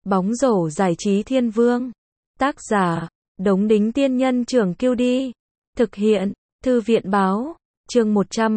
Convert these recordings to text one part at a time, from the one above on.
Bóng rổ giải trí thiên vương. Tác giả, Đống Đính Tiên Nhân Trưởng Kiêu Đi. Thực hiện, Thư viện Báo. Chương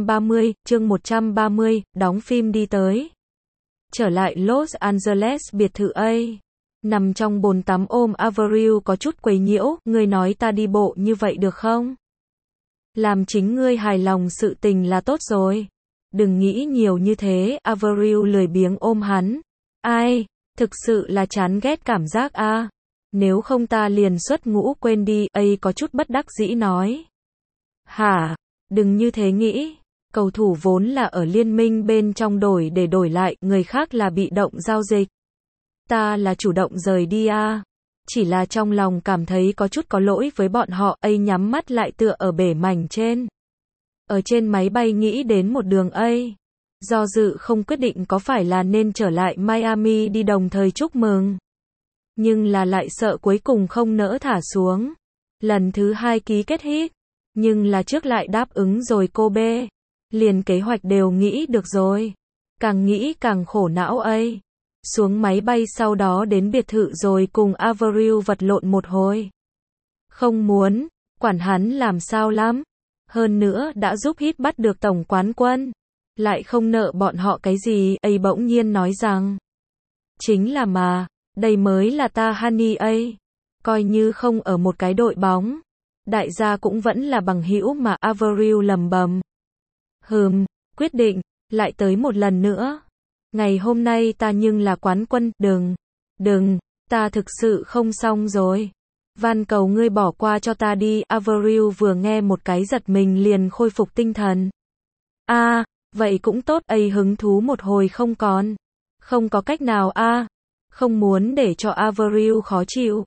130, đóng phim đi tới. Trở lại Los Angeles biệt thự A. Nằm trong bồn tắm ôm Avril có chút quấy nhiễu, ngươi nói ta đi bộ như vậy được không? Làm chính ngươi hài lòng sự tình là tốt rồi. Đừng nghĩ nhiều như thế, Avril lười biếng ôm hắn. Ai, thực sự là chán ghét cảm giác a. Nếu không ta liền xuất ngũ quên đi, A có chút bất đắc dĩ nói. Hả, đừng như thế nghĩ. Cầu thủ vốn là ở liên minh bên trong đổi để đổi lại, người khác là bị động giao dịch. Ta là chủ động rời đi a. Chỉ là trong lòng cảm thấy có chút có lỗi với bọn họ, A nhắm mắt lại tựa ở bể mảnh trên. Ở trên máy bay nghĩ đến một đường A. Do dự không quyết định có phải là nên trở lại Miami đi đồng thời chúc mừng. Nhưng là lại sợ cuối cùng không nỡ thả xuống. Lần thứ 2 ký kết hit. Nhưng là trước lại đáp ứng rồi cô B. Liền kế hoạch đều nghĩ được rồi. Càng nghĩ càng khổ não A. Xuống máy bay sau đó đến biệt thự rồi cùng Avril vật lộn một hồi. Không muốn, quản hắn làm sao lắm. Hơn nữa đã giúp hit bắt được tổng quán quân. Lại không nợ bọn họ cái gì, A bỗng nhiên nói rằng. Chính là mà, đây mới là ta honey A. Coi như không ở một cái đội bóng. Đại gia cũng vẫn là bằng hữu mà, Avril lầm bầm. Quyết định, lại tới một lần nữa. Ngày hôm nay ta nhưng là quán quân, đừng, ta thực sự không xong rồi. Van cầu ngươi bỏ qua cho ta đi, Avril vừa nghe một cái giật mình liền khôi phục tinh thần. Vậy cũng tốt, A hứng thú một hồi không còn. Không có cách nào a. Không muốn để cho Avril khó chịu.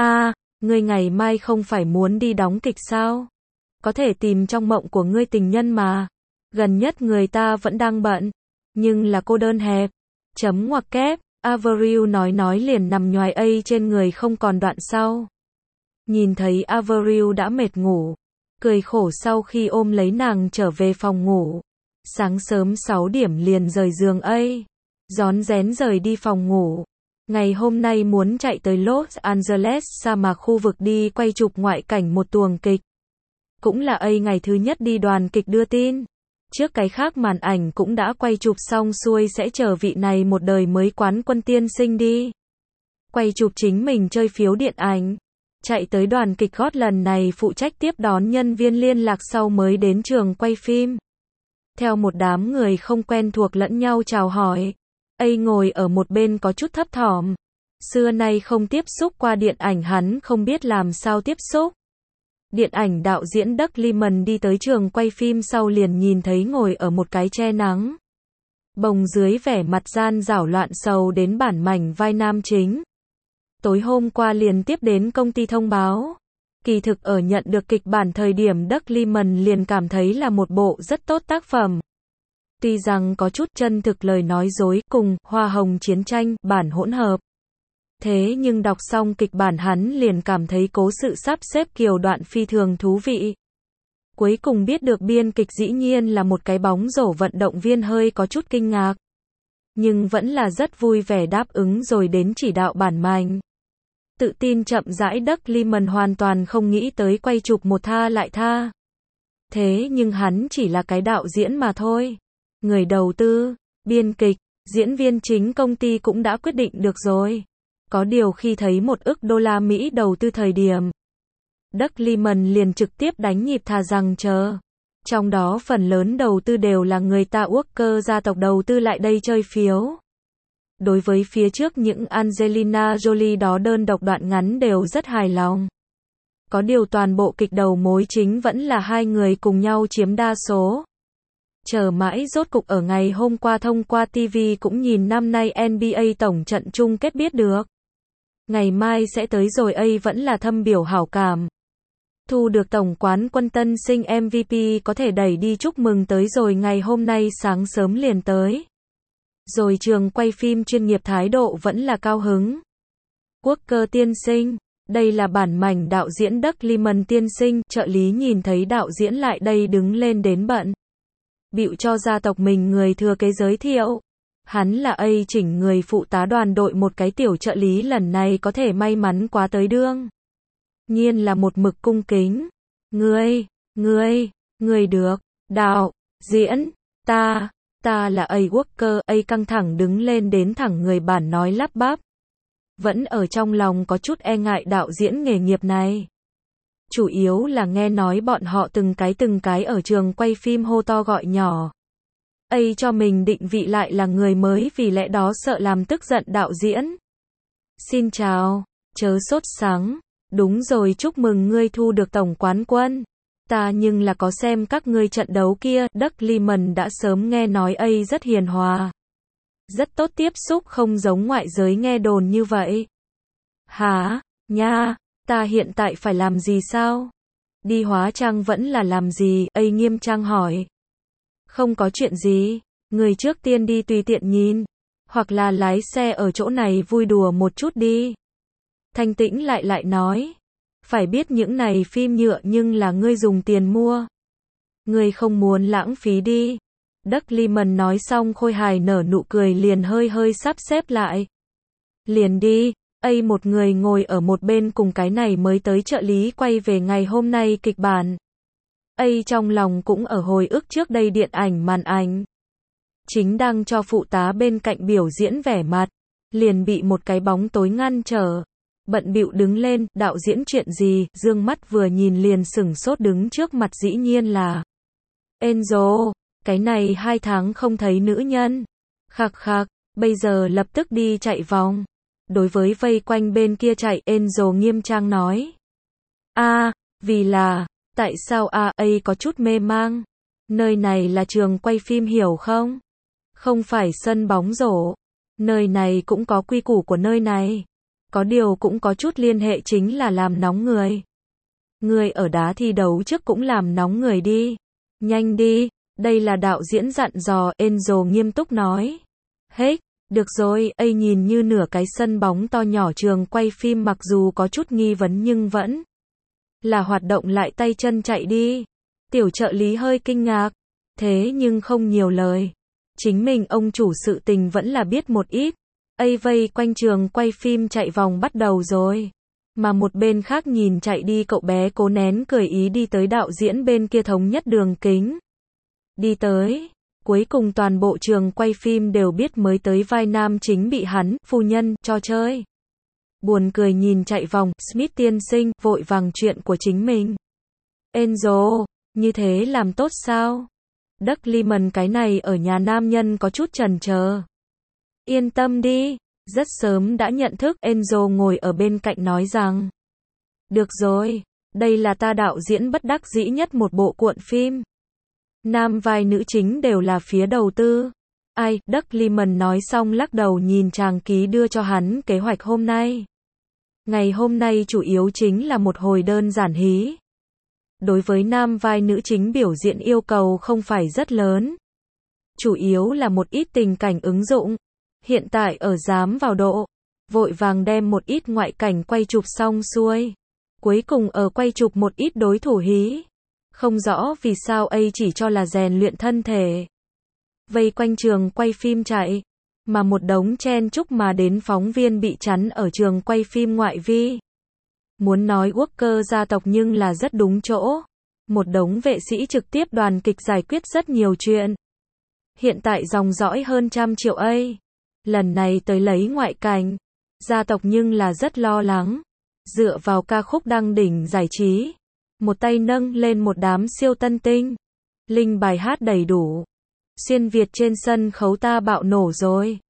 Ngươi ngày mai không phải muốn đi đóng kịch sao? Có thể tìm trong mộng của ngươi tình nhân mà. Gần nhất người ta vẫn đang bận. Nhưng là cô đơn hẹp. Chấm ngoặc kép, Avril nói liền nằm nhoài A trên người không còn đoạn sau. Nhìn thấy Avril đã mệt ngủ. Cười khổ sau khi ôm lấy nàng trở về phòng ngủ. Sáng sớm 6 điểm liền rời giường A. Rón rén rời đi phòng ngủ. Ngày hôm nay muốn chạy tới Los Angeles sa mạc khu vực đi quay chụp ngoại cảnh một tuồng kịch. Cũng là A ngày thứ nhất đi đoàn kịch đưa tin. Trước cái khác màn ảnh cũng đã quay chụp xong xuôi sẽ chờ vị này một đời mới quán quân tiên sinh đi. Quay chụp chính mình chơi phiếu điện ảnh. Chạy tới đoàn kịch gót lần này phụ trách tiếp đón nhân viên liên lạc sau mới đến trường quay phim. Theo một đám người không quen thuộc lẫn nhau chào hỏi. A ngồi ở một bên có chút thấp thỏm. Xưa nay không tiếp xúc qua điện ảnh hắn không biết làm sao tiếp xúc. Điện ảnh đạo diễn Doug Liman đi tới trường quay phim sau liền nhìn thấy ngồi ở một cái che nắng. Bồng dưới vẻ mặt gian rảo loạn sầu đến bản mảnh vai nam chính. Tối hôm qua liền tiếp đến công ty thông báo. Kỳ thực ở nhận được kịch bản thời điểm Doug Liman liền cảm thấy là một bộ rất tốt tác phẩm. Tuy rằng có chút chân thực lời nói dối cùng hoa hồng chiến tranh bản hỗn hợp. Thế nhưng đọc xong kịch bản hắn liền cảm thấy cố sự sắp xếp kiều đoạn phi thường thú vị. Cuối cùng biết được biên kịch dĩ nhiên là một cái bóng rổ vận động viên hơi có chút kinh ngạc. Nhưng vẫn là rất vui vẻ đáp ứng rồi đến chỉ đạo bản mảnh. Tự tin chậm rãi Doug Liman hoàn toàn không nghĩ tới quay chụp một tha lại tha. Thế nhưng hắn chỉ là cái đạo diễn mà thôi. Người đầu tư, biên kịch, diễn viên chính công ty cũng đã quyết định được rồi. Có điều khi thấy $1 ức đầu tư thời điểm, Doug Liman liền trực tiếp đánh nhịp thà rằng chờ. Trong đó phần lớn đầu tư đều là người ta Walker gia tộc đầu tư lại đây chơi phiếu. Đối với phía trước những Angelina Jolie đó đơn độc đoạn ngắn đều rất hài lòng. Có điều toàn bộ kịch đầu mối chính vẫn là hai người cùng nhau chiếm đa số. Chờ mãi rốt cục ở ngày hôm qua thông qua TV cũng nhìn năm nay NBA tổng trận chung kết biết được. Ngày mai sẽ tới rồi A vẫn là thâm biểu hảo cảm. Thu được tổng quán quân tân sinh MVP có thể đẩy đi chúc mừng tới rồi ngày hôm nay sáng sớm liền tới. Rồi trường quay phim chuyên nghiệp thái độ vẫn là cao hứng. Walker tiên sinh, đây là bản mảnh đạo diễn Doug Liman tiên sinh, trợ lý nhìn thấy đạo diễn lại đây đứng lên đến bận. Bịu cho gia tộc mình người thừa kế giới thiệu. Hắn là chỉnh người phụ tá đoàn đội một cái tiểu trợ lý lần này có thể may mắn quá tới đương nhiên là một mực cung kính. Ngươi được, đạo diễn, ta là Walker, căng thẳng đứng lên đến thẳng người bản nói lắp bắp. Vẫn ở trong lòng có chút e ngại đạo diễn nghề nghiệp này. Chủ yếu là nghe nói bọn họ từng cái ở trường quay phim hô to gọi nhỏ. Cho mình định vị lại là người mới vì lẽ đó sợ làm tức giận đạo diễn. Xin chào, chớ sốt sắng. Đúng rồi, chúc mừng ngươi thu được tổng quán quân. Ta nhưng là có xem các ngươi trận đấu kia, Doug Liman đã sớm nghe nói rất hiền hòa. Rất tốt tiếp xúc, không giống ngoại giới nghe đồn như vậy. Hả, nha, ta hiện tại phải làm gì sao? Đi hóa trang vẫn là làm gì? Nghiêm trang hỏi. Không có chuyện gì, người trước tiên đi tùy tiện nhìn, hoặc là lái xe ở chỗ này vui đùa một chút đi. Thanh Tĩnh lại nói, phải biết những này phim nhựa nhưng là ngươi dùng tiền mua. Ngươi không muốn lãng phí đi. Doug Liman nói xong khôi hài nở nụ cười liền hơi sắp xếp lại. Liền đi, một người ngồi ở một bên cùng cái này mới tới trợ lý quay về ngày hôm nay kịch bản. Trong lòng cũng ở hồi ức trước đây điện ảnh màn ảnh. Chính đang cho phụ tá bên cạnh biểu diễn vẻ mặt, liền bị một cái bóng tối ngăn trở. Bận bịu đứng lên, đạo diễn chuyện gì, dương mắt vừa nhìn liền sửng sốt đứng trước mặt dĩ nhiên là Enzo, cái này 2 tháng không thấy nữ nhân. Khạc, bây giờ lập tức đi chạy vòng. Đối với vây quanh bên kia chạy, Enzo nghiêm trang nói. Vì là, tại sao có chút mê mang. Nơi này là trường quay phim hiểu không? Không phải sân bóng rổ. Nơi này cũng có quy củ của nơi này. Có điều cũng có chút liên hệ chính là làm nóng người. Người ở đá thi đấu trước cũng làm nóng người đi. Nhanh đi, đây là đạo diễn dặn dò, Enzo nghiêm túc nói. Được rồi, nhìn như nửa cái sân bóng to nhỏ trường quay phim mặc dù có chút nghi vấn nhưng vẫn là hoạt động lại tay chân chạy đi. Tiểu trợ lý hơi kinh ngạc, thế nhưng không nhiều lời. Chính mình ông chủ sự tình vẫn là biết một ít. Vây quanh trường quay phim chạy vòng bắt đầu rồi. Mà một bên khác nhìn chạy đi cậu bé cố nén cười ý đi tới đạo diễn bên kia thống nhất đường kính. Đi tới. Cuối cùng toàn bộ trường quay phim đều biết mới tới vai nam chính bị hắn, phu nhân, cho chơi. Buồn cười nhìn chạy vòng, Smith tiên sinh, vội vàng chuyện của chính mình. Enzo, như thế làm tốt sao? Doug Liman cái này ở nhà nam nhân có chút chần chờ. Yên tâm đi, rất sớm đã nhận thức, Enzo ngồi ở bên cạnh nói rằng. Được rồi, đây là ta đạo diễn bất đắc dĩ nhất một bộ cuộn phim. Nam vai nữ chính đều là phía đầu tư. Doug Liman nói xong lắc đầu nhìn chàng ký đưa cho hắn kế hoạch hôm nay. Ngày hôm nay chủ yếu chính là một hồi đơn giản hí. Đối với nam vai nữ chính biểu diễn yêu cầu không phải rất lớn. Chủ yếu là một ít tình cảnh ứng dụng. Hiện tại ở dám vào độ. Vội vàng đem một ít ngoại cảnh quay chụp xong xuôi. Cuối cùng ở quay chụp một ít đối thủ hí. Không rõ vì sao chỉ cho là rèn luyện thân thể. Vây quanh trường quay phim chạy. Mà một đống chen chúc mà đến phóng viên bị chắn ở trường quay phim ngoại vi. Muốn nói Walker gia tộc nhưng là rất đúng chỗ. Một đống vệ sĩ trực tiếp đoàn kịch giải quyết rất nhiều chuyện. Hiện tại dòng dõi hơn 100 triệu Lần này tới lấy ngoại cảnh. Gia tộc nhưng là rất lo lắng. Dựa vào ca khúc đăng đỉnh giải trí. Một tay nâng lên một đám siêu tân tinh. Linh bài hát đầy đủ. Xuyên Việt trên sân khấu ta bạo nổ rồi.